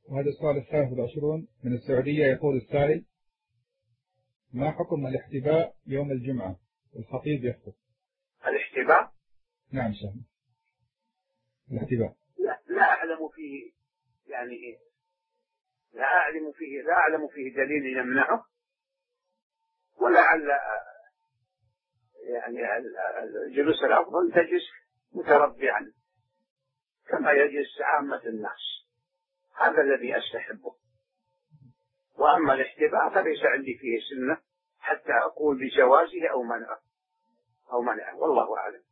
وهذا السؤال 23 من السعودية. يقول السائل: ما حكم الاحتباء يوم الجمعة والخطيب يخطب؟ الاحتباء؟ نعم شيخ، الاحتباء لا أعلم فيه، يعني لا أعلم فيه دليل يمنعه، ولعل يعني الجلوس الأفضل تجلس متربعا كما يجلس عامة الناس، هذا الذي أستحبه. وأما الاحتباء فليس عندي فيه سنة حتى أقول بجوازه أو منعه، والله أعلم.